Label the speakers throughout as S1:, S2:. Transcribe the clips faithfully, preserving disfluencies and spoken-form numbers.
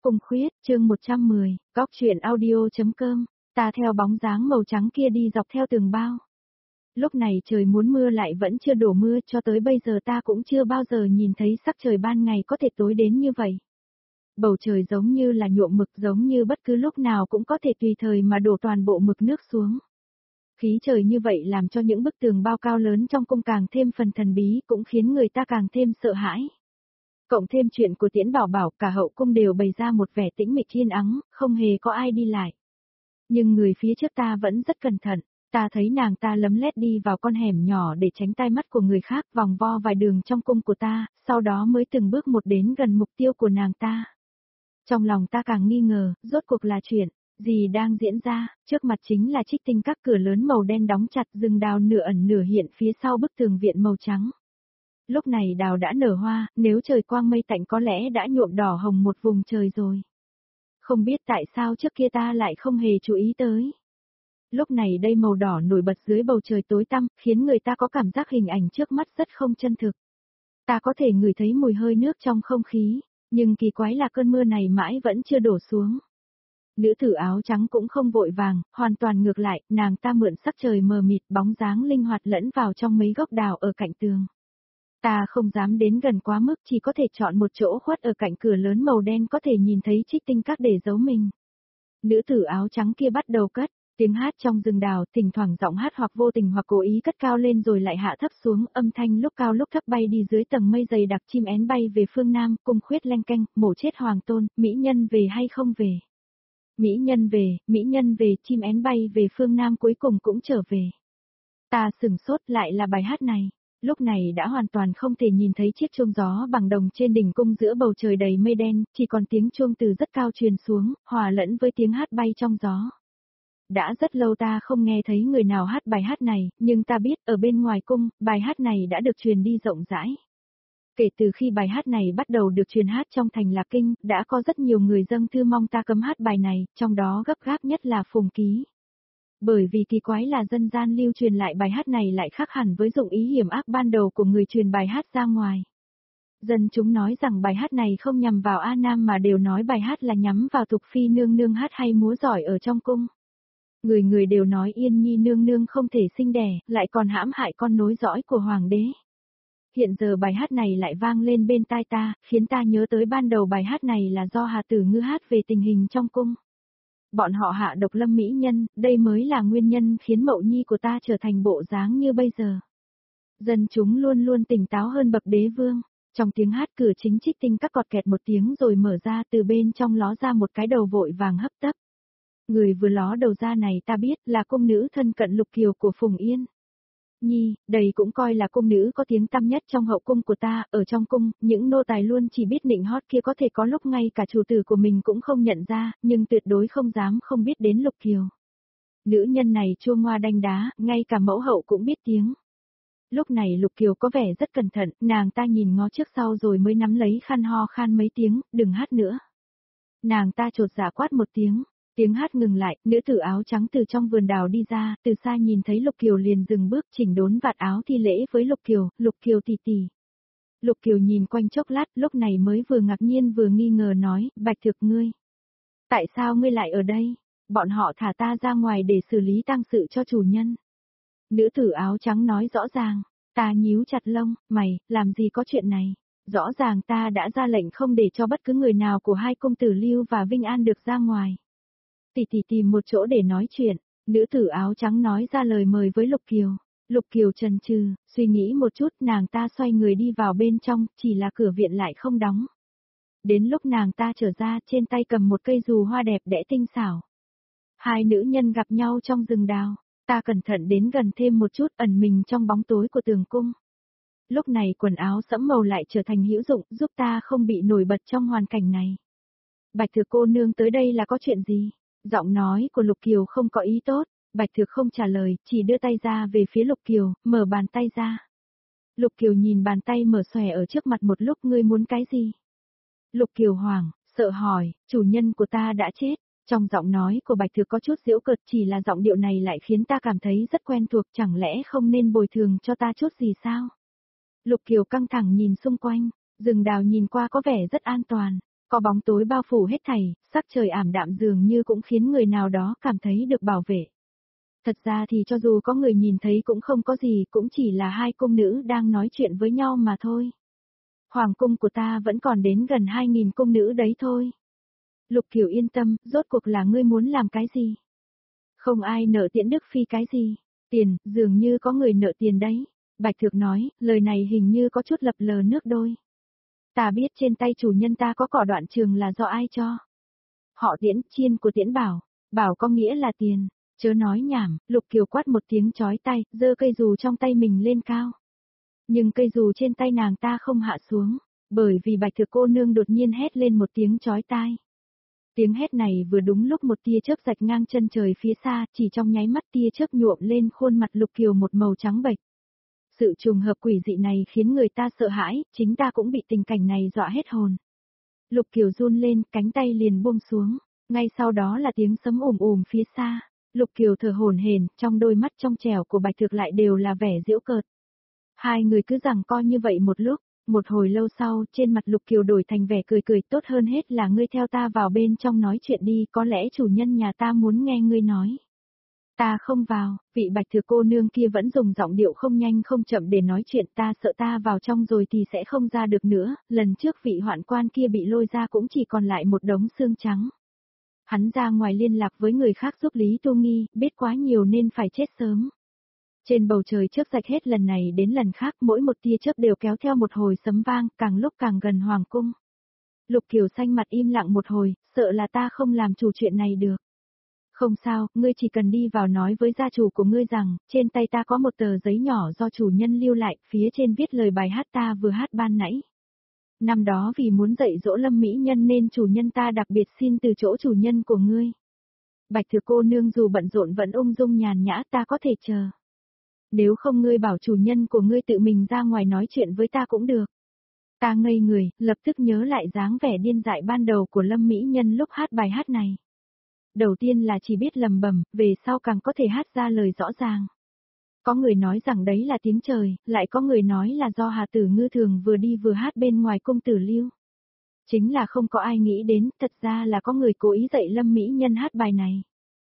S1: Cung Khuyết, chương một trăm mười, Góc truyện audio.com, ta theo bóng dáng màu trắng kia đi dọc theo tường bao. Lúc này trời muốn mưa lại vẫn chưa đổ mưa, cho tới bây giờ ta cũng chưa bao giờ nhìn thấy sắc trời ban ngày có thể tối đến như vậy. Bầu trời giống như là nhuộm mực, giống như bất cứ lúc nào cũng có thể tùy thời mà đổ toàn bộ mực nước xuống. Khí trời như vậy làm cho những bức tường bao cao lớn trong cung càng thêm phần thần bí, cũng khiến người ta càng thêm sợ hãi. Cộng thêm chuyện của Tiễn Bảo Bảo, cả hậu cung đều bày ra một vẻ tĩnh mịch yên ắng, không hề có ai đi lại. Nhưng người phía trước ta vẫn rất cẩn thận, ta thấy nàng ta lấm lét đi vào con hẻm nhỏ để tránh tai mắt của người khác, vòng vo vài đường trong cung của ta, sau đó mới từng bước một đến gần mục tiêu của nàng ta. Trong lòng ta càng nghi ngờ, rốt cuộc là chuyện gì đang diễn ra, trước mặt chính là Trích Tinh Các, cửa lớn màu đen đóng chặt, rừng đào nửa ẩn nửa hiện phía sau bức tường viện màu trắng. Lúc này đào đã nở hoa, nếu trời quang mây tạnh có lẽ đã nhuộm đỏ hồng một vùng trời rồi. Không biết tại sao trước kia ta lại không hề chú ý tới. Lúc này đây màu đỏ nổi bật dưới bầu trời tối tăm, khiến người ta có cảm giác hình ảnh trước mắt rất không chân thực. Ta có thể ngửi thấy mùi hơi nước trong không khí, nhưng kỳ quái là cơn mưa này mãi vẫn chưa đổ xuống. Nữ tử áo trắng cũng không vội vàng, hoàn toàn ngược lại, nàng ta mượn sắc trời mờ mịt, bóng dáng linh hoạt lẫn vào trong mấy gốc đào ở cạnh tường. Ta không dám đến gần quá mức, chỉ có thể chọn một chỗ khuất ở cạnh cửa lớn màu đen có thể nhìn thấy Trích Tinh Các để giấu mình. Nữ tử áo trắng kia bắt đầu cất tiếng hát trong rừng đào, thỉnh thoảng giọng hát hoặc vô tình hoặc cố ý cất cao lên rồi lại hạ thấp xuống, âm thanh lúc cao lúc thấp bay đi dưới tầng mây dày đặc. Chim én bay về phương Nam, Cung Khuyết leng keng, mổ chết hoàng tôn, mỹ nhân về hay không về? Mỹ nhân về, mỹ nhân về, chim én bay về phương Nam cuối cùng cũng trở về. Ta sửng sốt, lại là bài hát này. Lúc này đã hoàn toàn không thể nhìn thấy chiếc chuông gió bằng đồng trên đỉnh cung giữa bầu trời đầy mây đen, chỉ còn tiếng chuông từ rất cao truyền xuống, hòa lẫn với tiếng hát bay trong gió. Đã rất lâu ta không nghe thấy người nào hát bài hát này, nhưng ta biết ở bên ngoài cung, bài hát này đã được truyền đi rộng rãi. Kể từ khi bài hát này bắt đầu được truyền hát trong thành Lạc Kinh, đã có rất nhiều người dâng thư mong ta cấm hát bài này, trong đó gấp gáp nhất là Phùng Ký. Bởi vì kỳ quái là dân gian lưu truyền lại bài hát này lại khác hẳn với dụng ý hiểm ác ban đầu của người truyền bài hát ra ngoài. Dân chúng nói rằng bài hát này không nhằm vào A Nam mà đều nói bài hát là nhắm vào Thục Phi nương nương hát hay múa giỏi ở trong cung. Người người đều nói Yên Nhi nương nương không thể sinh đẻ, lại còn hãm hại con nối dõi của hoàng đế. Hiện giờ bài hát này lại vang lên bên tai ta, khiến ta nhớ tới ban đầu bài hát này là do Hà Tử Ngư hát về tình hình trong cung. Bọn họ hạ độc lâm mỹ nhân, đây mới là nguyên nhân khiến Mậu Nhi của ta trở thành bộ dáng như bây giờ. Dân chúng luôn luôn tỉnh táo hơn bậc đế vương. Trong tiếng hát, cửa chính Trích Tinh Các cọt kẹt một tiếng rồi mở ra, từ bên trong ló ra một cái đầu vội vàng hấp tấp. Người vừa ló đầu ra này ta biết là cung nữ thân cận Lục Kiều của Phùng Yên. Nhi, đây cũng coi là cung nữ có tiếng tăm nhất trong hậu cung của ta, ở trong cung, những nô tài luôn chỉ biết nịnh hót kia, có thể có lúc ngay cả chủ tử của mình cũng không nhận ra, nhưng tuyệt đối không dám không biết đến Lục Kiều. Nữ nhân này chua ngoa đanh đá, ngay cả mẫu hậu cũng biết tiếng. Lúc này Lục Kiều có vẻ rất cẩn thận, nàng ta nhìn ngó trước sau rồi mới nắm lấy khăn ho khan mấy tiếng, đừng hát nữa. Nàng ta chột dạ quát một tiếng. Tiếng hát ngừng lại, nữ tử áo trắng từ trong vườn đào đi ra, từ xa nhìn thấy Lục Kiều liền dừng bước, chỉnh đốn vạt áo thi lễ với Lục Kiều, Lục Kiều tỷ tỷ. Lục Kiều nhìn quanh chốc lát, lúc này mới vừa ngạc nhiên vừa nghi ngờ nói, Bạch Thực ngươi. Tại sao ngươi lại ở đây? Bọn họ thả ta ra ngoài để xử lý tang sự cho chủ nhân. Nữ tử áo trắng nói rõ ràng, ta nhíu chặt lông, mày, làm gì có chuyện này? Rõ ràng ta đã ra lệnh không để cho bất cứ người nào của hai công tử Lưu và Vinh An được ra ngoài. Tỷ tỷ tìm một chỗ để nói chuyện, nữ tử áo trắng nói ra lời mời với Lục Kiều. Lục Kiều chần chừ, suy nghĩ một chút, nàng ta xoay người đi vào bên trong, chỉ là cửa viện lại không đóng. Đến lúc nàng ta trở ra, trên tay cầm một cây dù hoa đẹp đẽ tinh xảo. Hai nữ nhân gặp nhau trong rừng đào, ta cẩn thận đến gần thêm một chút, ẩn mình trong bóng tối của tường cung. Lúc này quần áo sẫm màu lại trở thành hữu dụng, giúp ta không bị nổi bật trong hoàn cảnh này. Bạch Thực cô nương tới đây là có chuyện gì? Giọng nói của Lục Kiều không có ý tốt, Bạch Thực không trả lời, chỉ đưa tay ra về phía Lục Kiều, mở bàn tay ra. Lục Kiều nhìn bàn tay mở xòe ở trước mặt một lúc, ngươi muốn cái gì? Lục Kiều hoảng, sợ hỏi, chủ nhân của ta đã chết. Trong giọng nói của Bạch Thực có chút giễu cợt, chỉ là giọng điệu này lại khiến ta cảm thấy rất quen thuộc, chẳng lẽ không nên bồi thường cho ta chút gì sao? Lục Kiều căng thẳng nhìn xung quanh, rừng đào nhìn qua có vẻ rất an toàn. Có bóng tối bao phủ hết thảy, sắc trời ảm đạm dường như cũng khiến người nào đó cảm thấy được bảo vệ. Thật ra thì cho dù có người nhìn thấy cũng không có gì, cũng chỉ là hai cung nữ đang nói chuyện với nhau mà thôi. Hoàng cung của ta vẫn còn đến gần hai nghìn cung nữ đấy thôi. Lục Kiều yên tâm, rốt cuộc là ngươi muốn làm cái gì? Không ai nợ Tiễn Đức Phi cái gì. Tiền, dường như có người nợ tiền đấy. Bạch Thược nói, lời này hình như có chút lập lờ nước đôi. Ta biết trên tay chủ nhân ta có cỏ đoạn trường là do ai cho. Họ Tiễn, chiên của Tiễn Bảo. Bảo có nghĩa là tiền. Chớ nói nhảm, Lục Kiều quát một tiếng chói tai, giơ cây dù trong tay mình lên cao. Nhưng cây dù trên tay nàng ta không hạ xuống, bởi vì Bạch Thược cô nương đột nhiên hét lên một tiếng chói tai. Tiếng hét này vừa đúng lúc một tia chớp rạch ngang chân trời phía xa, chỉ trong nháy mắt tia chớp nhuộm lên khuôn mặt Lục Kiều một màu trắng bệch. Sự trùng hợp quỷ dị này khiến người ta sợ hãi, chính ta cũng bị tình cảnh này dọa hết hồn. Lục Kiều run lên, cánh tay liền buông xuống, ngay sau đó là tiếng sấm ùm ùm phía xa. Lục Kiều thở hổn hển, trong đôi mắt trong trẻo của Bạch Thược lại đều là vẻ giễu cợt. Hai người cứ giằng co như vậy một lúc, một hồi lâu sau, trên mặt Lục Kiều đổi thành vẻ cười cười, tốt hơn hết là ngươi theo ta vào bên trong nói chuyện đi, có lẽ chủ nhân nhà ta muốn nghe ngươi nói. Ta không vào, vị Bạch Thược cô nương kia vẫn dùng giọng điệu không nhanh không chậm để nói chuyện, ta sợ ta vào trong rồi thì sẽ không ra được nữa, lần trước vị hoạn quan kia bị lôi ra cũng chỉ còn lại một đống xương trắng. Hắn ra ngoài liên lạc với người khác giúp Lý Tu Nghi, biết quá nhiều nên phải chết sớm. Trên bầu trời chớp rạch hết lần này đến lần khác, mỗi một tia chớp đều kéo theo một hồi sấm vang, càng lúc càng gần hoàng cung. Lục Kiều xanh mặt im lặng một hồi, sợ là ta không làm chủ chuyện này được. Không sao, ngươi chỉ cần đi vào nói với gia chủ của ngươi rằng, trên tay ta có một tờ giấy nhỏ do chủ nhân lưu lại, phía trên viết lời bài hát ta vừa hát ban nãy. Năm đó vì muốn dạy dỗ Lâm Mỹ Nhân nên chủ nhân ta đặc biệt xin từ chỗ chủ nhân của ngươi. Bạch Thược cô nương dù bận rộn vẫn ung dung nhàn nhã, ta có thể chờ. Nếu không ngươi bảo chủ nhân của ngươi tự mình ra ngoài nói chuyện với ta cũng được. Ta ngây người, lập tức nhớ lại dáng vẻ điên dại ban đầu của Lâm Mỹ Nhân lúc hát bài hát này. Đầu tiên là chỉ biết lầm bầm, về sau càng có thể hát ra lời rõ ràng. Có người nói rằng đấy là tiếng trời, lại có người nói là do Hà Tử Ngư thường vừa đi vừa hát bên ngoài cung Tử Lưu. Chính là không có ai nghĩ đến, thật ra là có người cố ý dạy Lâm Mỹ Nhân hát bài này.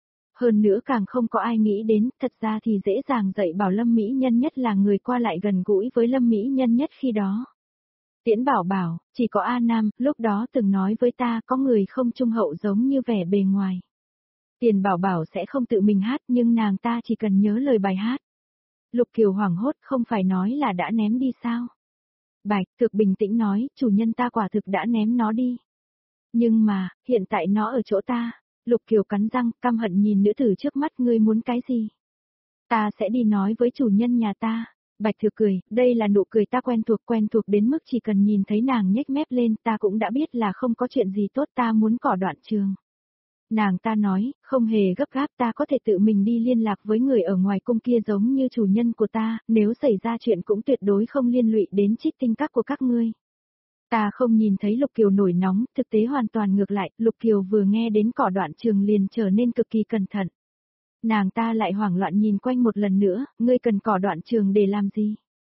S1: Hơn nữa càng không có ai nghĩ đến, thật ra thì dễ dàng dạy bảo Lâm Mỹ Nhân nhất là người qua lại gần gũi với Lâm Mỹ Nhân nhất khi đó. Tiễn Bảo bảo, chỉ có A Nam, lúc đó từng nói với ta có người không trung hậu giống như vẻ bề ngoài. Tiền Bảo bảo sẽ không tự mình hát nhưng nàng ta chỉ cần nhớ lời bài hát. Lục Kiều hoảng hốt, không phải nói là đã ném đi sao? Bạch Thược bình tĩnh nói, chủ nhân ta quả thực đã ném nó đi. Nhưng mà, hiện tại nó ở chỗ ta. Lục Kiều cắn răng, căm hận nhìn nữ tử trước mắt, ngươi muốn cái gì? Ta sẽ đi nói với chủ nhân nhà ta. Bạch Thược cười, đây là nụ cười ta quen thuộc quen thuộc đến mức chỉ cần nhìn thấy nàng nhếch mép lên ta cũng đã biết là không có chuyện gì tốt, ta muốn cỏ đoạn trường. Nàng ta nói, không hề gấp gáp, ta có thể tự mình đi liên lạc với người ở ngoài cung kia giống như chủ nhân của ta, nếu xảy ra chuyện cũng tuyệt đối không liên lụy đến Trích Tinh Các của các ngươi. Ta không nhìn thấy Lục Kiều nổi nóng, thực tế hoàn toàn ngược lại, Lục Kiều vừa nghe đến cỏ đoạn trường liền trở nên cực kỳ cẩn thận. Nàng ta lại hoảng loạn nhìn quanh một lần nữa, ngươi cần cỏ đoạn trường để làm gì?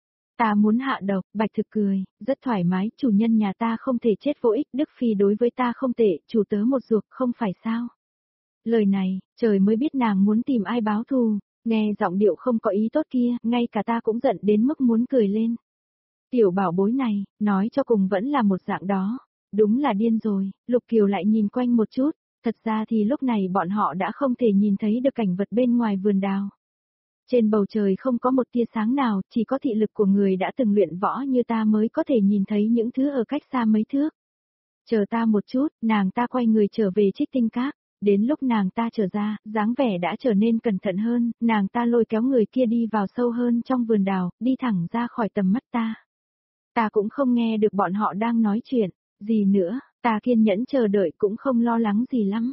S1: Ta muốn hạ độc, Bạch Thực cười, rất thoải mái, chủ nhân nhà ta không thể chết vô ích, Đức Phi đối với ta không tệ, chủ tớ một ruột, không phải sao? Lời này, trời mới biết nàng muốn tìm ai báo thù, nghe giọng điệu không có ý tốt kia, ngay cả ta cũng giận đến mức muốn cười lên. Tiểu bảo bối này, nói cho cùng vẫn là một dạng đó, đúng là điên rồi, Lục Kiều lại nhìn quanh một chút, thật ra thì lúc này bọn họ đã không thể nhìn thấy được cảnh vật bên ngoài vườn đào. Trên bầu trời không có một tia sáng nào, chỉ có thị lực của người đã từng luyện võ như ta mới có thể nhìn thấy những thứ ở cách xa mấy thước. Chờ ta một chút, nàng ta quay người trở về Trích Tinh Các, đến lúc nàng ta trở ra, dáng vẻ đã trở nên cẩn thận hơn, nàng ta lôi kéo người kia đi vào sâu hơn trong vườn đào, đi thẳng ra khỏi tầm mắt ta. Ta cũng không nghe được bọn họ đang nói chuyện, gì nữa, ta kiên nhẫn chờ đợi cũng không lo lắng gì lắm.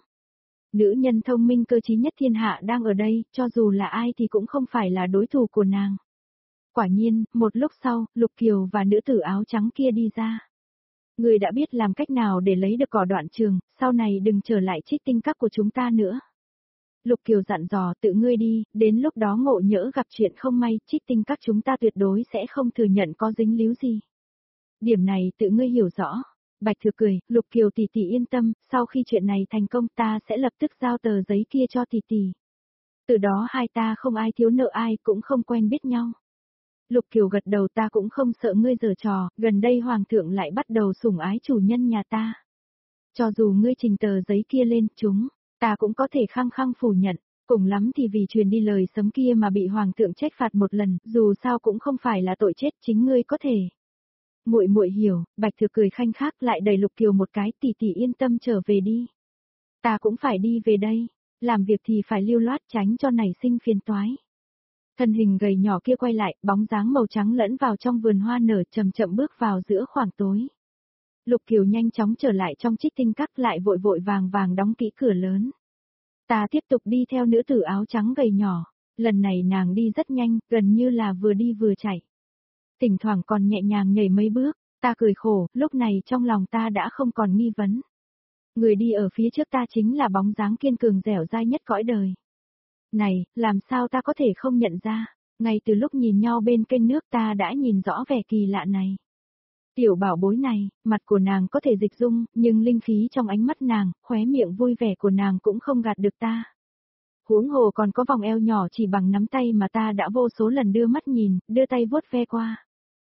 S1: Nữ nhân thông minh cơ trí nhất thiên hạ đang ở đây, cho dù là ai thì cũng không phải là đối thủ của nàng. Quả nhiên, một lúc sau, Lục Kiều và nữ tử áo trắng kia đi ra. Người đã biết làm cách nào để lấy được cỏ đoạn trường, sau này đừng trở lại Trích Tinh Các của chúng ta nữa. Lục Kiều dặn dò, tự ngươi đi, đến lúc đó ngộ nhỡ gặp chuyện không may, Trích Tinh Các chúng ta tuyệt đối sẽ không thừa nhận có dính líu gì. Điểm này tự ngươi hiểu rõ. Bạch Thực cười, Lục Kiều tỷ tỷ yên tâm, sau khi chuyện này thành công ta sẽ lập tức giao tờ giấy kia cho tỷ tỷ. Từ đó hai ta không ai thiếu nợ ai cũng không quen biết nhau. Lục Kiều gật đầu, ta cũng không sợ ngươi giở trò, gần đây hoàng thượng lại bắt đầu sủng ái chủ nhân nhà ta. Cho dù ngươi trình tờ giấy kia lên, chúng, ta cũng có thể khăng khăng phủ nhận, cùng lắm thì vì truyền đi lời sấm kia mà bị hoàng thượng trách phạt một lần, dù sao cũng không phải là tội chết, chính ngươi có thể. Muội muội hiểu, Bạch Thực cười khanh khách lại đẩy Lục Kiều một cái, tỷ tỷ yên tâm trở về đi. Ta cũng phải đi về đây, làm việc thì phải lưu loát tránh cho nảy sinh phiền toái. Thân hình gầy nhỏ kia quay lại, bóng dáng màu trắng lẫn vào trong vườn hoa nở, chậm chậm bước vào giữa khoảng tối. Lục Kiều nhanh chóng trở lại trong Trích Tinh Các, lại vội vội vàng vàng đóng kỹ cửa lớn. Ta tiếp tục đi theo nữ tử áo trắng gầy nhỏ, lần này nàng đi rất nhanh, gần như là vừa đi vừa chạy. Thỉnh thoảng còn nhẹ nhàng nhảy mấy bước, ta cười khổ, lúc này trong lòng ta đã không còn nghi vấn. Người đi ở phía trước ta chính là bóng dáng kiên cường dẻo dai nhất cõi đời. Này, làm sao ta có thể không nhận ra, ngay từ lúc nhìn nhau bên kênh nước ta đã nhìn rõ vẻ kỳ lạ này. Tiểu bảo bối này, mặt của nàng có thể dịch dung, nhưng linh khí trong ánh mắt nàng, khóe miệng vui vẻ của nàng cũng không gạt được ta. Huống hồ còn có vòng eo nhỏ chỉ bằng nắm tay mà ta đã vô số lần đưa mắt nhìn, đưa tay vuốt ve qua.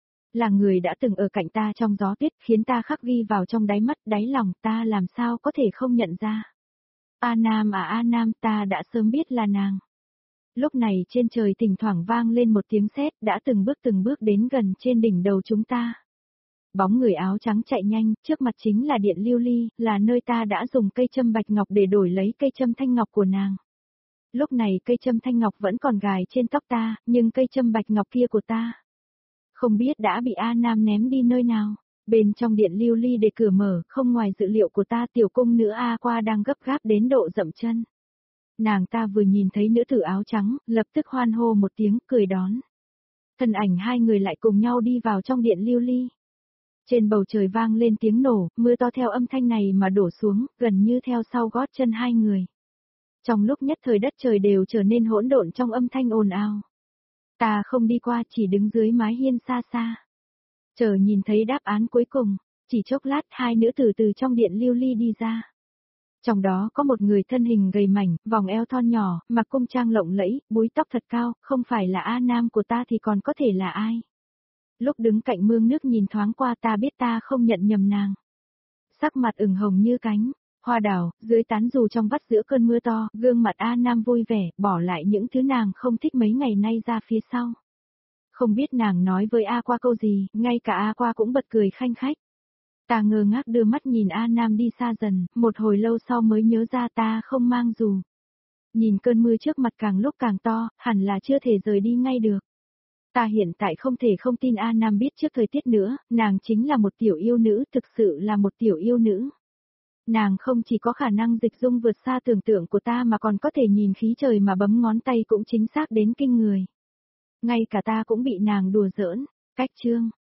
S1: Là người đã từng ở cạnh ta trong gió tuyết, khiến ta khắc ghi vào trong đáy mắt, đáy lòng, ta làm sao có thể không nhận ra. A Nam à A Nam, ta đã sớm biết là nàng. Lúc này trên trời thỉnh thoảng vang lên một tiếng sét, đã từng bước từng bước đến gần trên đỉnh đầu chúng ta. Bóng người áo trắng chạy nhanh, trước mặt chính là điện lưu ly, là nơi ta đã dùng cây châm bạch ngọc để đổi lấy cây châm thanh ngọc của nàng. Lúc này cây châm thanh ngọc vẫn còn gài trên tóc ta, nhưng cây châm bạch ngọc kia của ta, không biết đã bị A Nam ném đi nơi nào. Bên trong điện lưu ly để cửa mở, không ngoài dự liệu của ta, tiểu cung nữ A Qua đang gấp gáp đến độ dậm chân. Nàng ta vừa nhìn thấy nữ tử áo trắng, lập tức hoan hô một tiếng, cười đón. Thân ảnh hai người lại cùng nhau đi vào trong điện lưu ly. Trên bầu trời vang lên tiếng nổ, mưa to theo âm thanh này mà đổ xuống, gần như theo sau gót chân hai người. Trong lúc nhất thời đất trời đều trở nên hỗn độn trong âm thanh ồn ào. Ta không đi qua, chỉ đứng dưới mái hiên xa xa. Chờ nhìn thấy đáp án cuối cùng, chỉ chốc lát hai nữ tử từ trong điện lưu ly đi ra. Trong đó có một người thân hình gầy mảnh, vòng eo thon nhỏ, mặc cung trang lộng lẫy, búi tóc thật cao, không phải là A Nam của ta thì còn có thể là ai. Lúc đứng cạnh mương nước nhìn thoáng qua ta biết ta không nhận nhầm nàng. Sắc mặt ửng hồng như cánh hoa đào, dưới tán dù trong vắt giữa cơn mưa to, gương mặt A Nam vui vẻ, bỏ lại những thứ nàng không thích mấy ngày nay ra phía sau. Không biết nàng nói với A Qua câu gì, ngay cả A Qua cũng bật cười khanh khách. Ta ngơ ngác đưa mắt nhìn A Nam đi xa dần, một hồi lâu sau mới nhớ ra ta không mang dù. Nhìn cơn mưa trước mặt càng lúc càng to, hẳn là chưa thể rời đi ngay được. Ta hiện tại không thể không tin A Nam biết trước thời tiết nữa, nàng chính là một tiểu yêu nữ, thực sự là một tiểu yêu nữ. Nàng không chỉ có khả năng dịch dung vượt xa tưởng tượng của ta mà còn có thể nhìn khí trời mà bấm ngón tay cũng chính xác đến kinh người. Ngay cả ta cũng bị nàng đùa giỡn. Cách chương